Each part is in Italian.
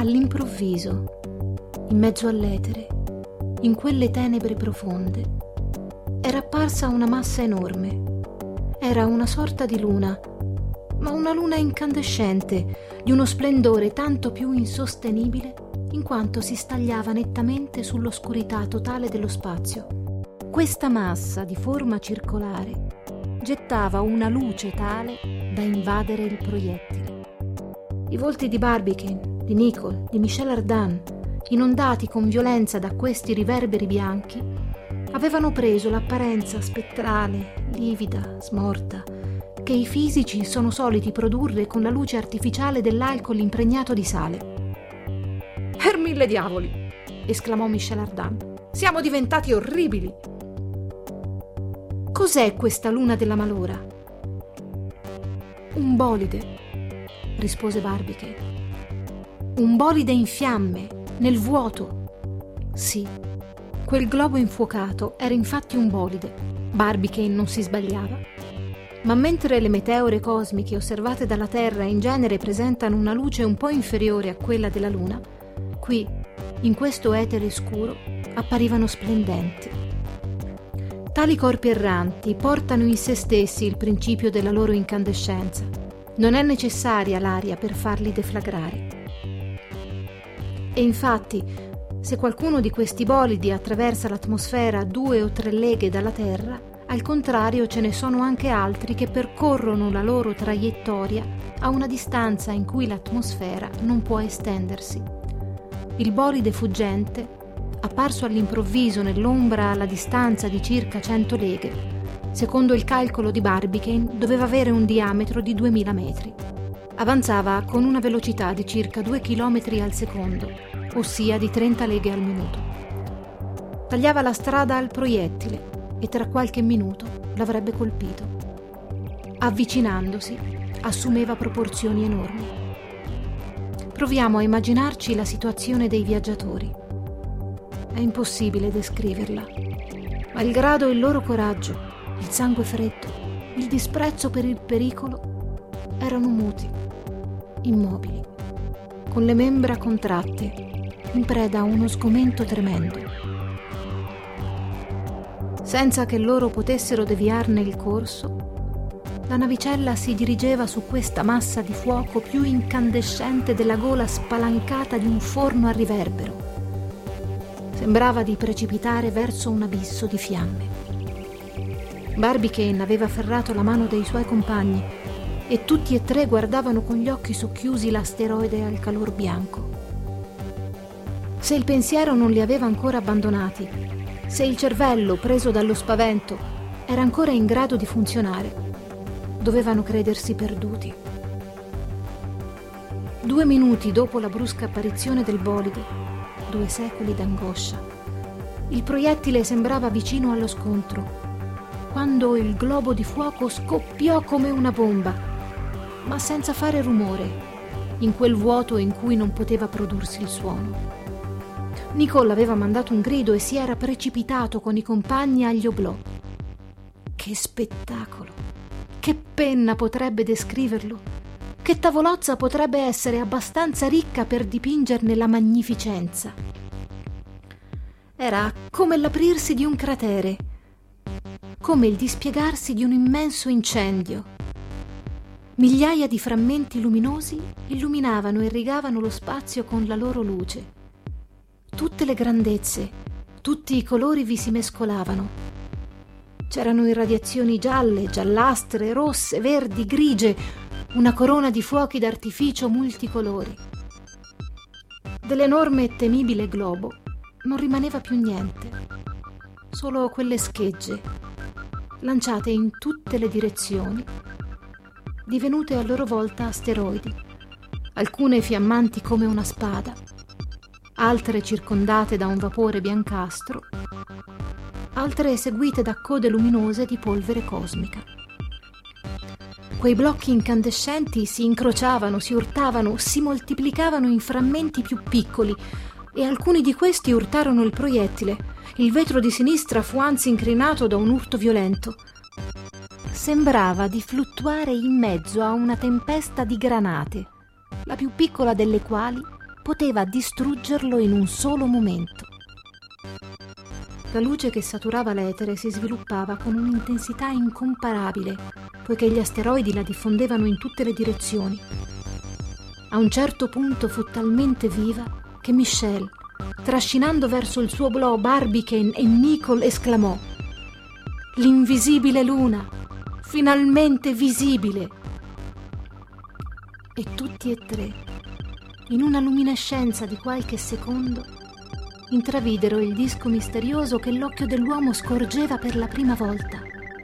All'improvviso, in mezzo all'etere, in quelle tenebre profonde, era apparsa una massa enorme. Era una sorta di luna, ma una luna incandescente, di uno splendore tanto più insostenibile in quanto si stagliava nettamente sull'oscurità totale dello spazio. Questa massa di forma circolare gettava una luce tale da invadere il proiettile. I volti di Barbicane, di Nicole, di Michel Ardan, inondati con violenza da questi riverberi bianchi, avevano preso l'apparenza spettrale, livida, smorta, che i fisici sono soliti produrre con la luce artificiale dell'alcol impregnato di sale. «Per mille diavoli!» esclamò Michel Ardan. «Siamo diventati orribili!» «Cos'è questa luna della malora?» «Un bolide», rispose Barbicane. «Un bolide in fiamme, nel vuoto!» «Sì, quel globo infuocato era infatti un bolide». Barbicane non si sbagliava. Ma mentre le meteore cosmiche osservate dalla Terra in genere presentano una luce un po' inferiore a quella della Luna, qui, in questo etere scuro, apparivano splendenti. Tali corpi erranti portano in se stessi il principio della loro incandescenza. Non è necessaria l'aria per farli deflagrare. E infatti, se qualcuno di questi bolidi attraversa l'atmosfera a 2 o 3 leghe dalla Terra, al contrario ce ne sono anche altri che percorrono la loro traiettoria a una distanza in cui l'atmosfera non può estendersi. Il bolide fuggente, apparso all'improvviso nell'ombra alla distanza di circa 100 leghe, secondo il calcolo di Barbicane doveva avere un diametro di 2000 metri. Avanzava con una velocità di circa 2 chilometri al secondo, ossia di 30 leghe al minuto. Tagliava la strada al proiettile e tra qualche minuto l'avrebbe colpito. Avvicinandosi, assumeva proporzioni enormi. Proviamo a immaginarci la situazione dei viaggiatori. È impossibile descriverla. Malgrado il loro coraggio, il sangue freddo, il disprezzo per il pericolo, erano muti, immobili, con le membra contratte, in preda a uno sgomento tremendo. Senza che loro potessero deviarne il corso, la navicella si dirigeva su questa massa di fuoco più incandescente della gola spalancata di un forno a riverbero. Sembrava di precipitare verso un abisso di fiamme. Barbicane aveva afferrato la mano dei suoi compagni e tutti e 3 guardavano con gli occhi socchiusi l'asteroide al calor bianco. Se il pensiero non li aveva ancora abbandonati, se il cervello, preso dallo spavento, era ancora in grado di funzionare, dovevano credersi perduti. 2 minuti dopo la brusca apparizione del bolide, 2 secoli d'angoscia, il proiettile sembrava vicino allo scontro, quando il globo di fuoco scoppiò come una bomba, ma senza fare rumore, in quel vuoto in cui non poteva prodursi il suono. Nicole aveva mandato un grido e si era precipitato con i compagni agli oblò. Che spettacolo! Che penna potrebbe descriverlo? Che tavolozza potrebbe essere abbastanza ricca per dipingerne la magnificenza? Era come l'aprirsi di un cratere, come il dispiegarsi di un immenso incendio. Migliaia di frammenti luminosi illuminavano e irrigavano lo spazio con la loro luce. Tutte le grandezze, tutti i colori vi si mescolavano. C'erano irradiazioni gialle, giallastre, rosse, verdi, grigie, una corona di fuochi d'artificio multicolori. Dell'enorme e temibile globo non rimaneva più niente, solo quelle schegge, lanciate in tutte le direzioni, divenute a loro volta asteroidi, alcune fiammanti come una spada, altre circondate da un vapore biancastro, altre seguite da code luminose di polvere cosmica. Quei blocchi incandescenti si incrociavano, si urtavano, si moltiplicavano in frammenti più piccoli e alcuni di questi urtarono il proiettile. Il vetro di sinistra fu anzi incrinato da un urto violento. Sembrava di fluttuare in mezzo a una tempesta di granate, la più piccola delle quali poteva distruggerlo in un solo momento. La luce che saturava l'etere si sviluppava con un'intensità incomparabile, poiché gli asteroidi la diffondevano in tutte le direzioni. A un certo punto fu talmente viva che Michel, trascinando verso il suo blò Barbicane e Nicole, esclamò: «L'invisibile luna! Finalmente visibile!» E tutti e tre, in una luminescenza di qualche secondo, intravidero il disco misterioso che l'occhio dell'uomo scorgeva per la prima volta.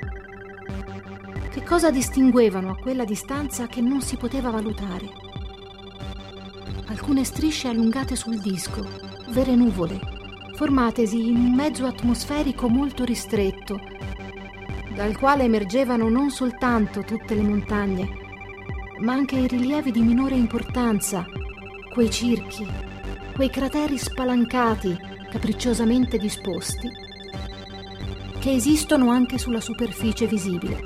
Che cosa distinguevano a quella distanza che non si poteva valutare? Alcune strisce allungate sul disco, vere nuvole, formatesi in un mezzo atmosferico molto ristretto, dal quale emergevano non soltanto tutte le montagne, ma anche i rilievi di minore importanza, quei circhi, quei crateri spalancati, capricciosamente disposti, che esistono anche sulla superficie visibile.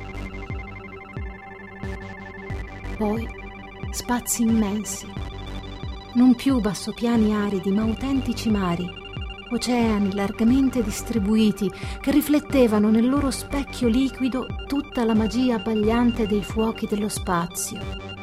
Poi spazi immensi, non più bassopiani aridi, ma autentici mari, oceani largamente distribuiti che riflettevano nel loro specchio liquido tutta la magia abbagliante dei fuochi dello spazio.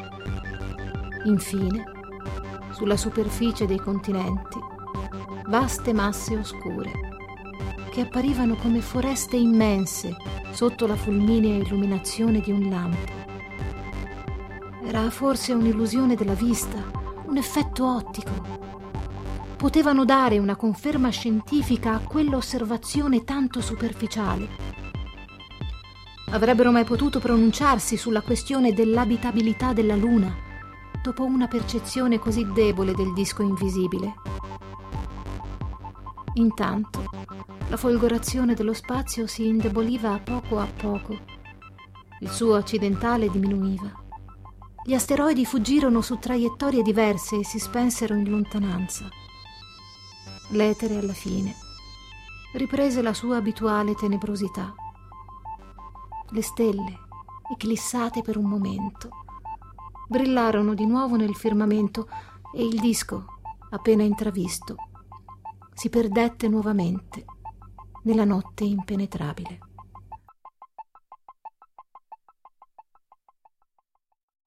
Infine, sulla superficie dei continenti, vaste masse oscure, che apparivano come foreste immense sotto la fulminea illuminazione di un lampo. Era forse un'illusione della vista, un effetto ottico. Potevano dare una conferma scientifica a quell'osservazione tanto superficiale. Avrebbero mai potuto pronunciarsi sulla questione dell'abitabilità della Luna, dopo una percezione così debole del disco invisibile? Intanto, la folgorazione dello spazio si indeboliva a poco, il suo accidentale diminuiva. Gli asteroidi fuggirono su traiettorie diverse e si spensero in lontananza. L'etere, alla fine, riprese la sua abituale tenebrosità. Le stelle, eclissate per un momento, brillarono di nuovo nel firmamento e il disco, appena intravisto, si perdette nuovamente nella notte impenetrabile.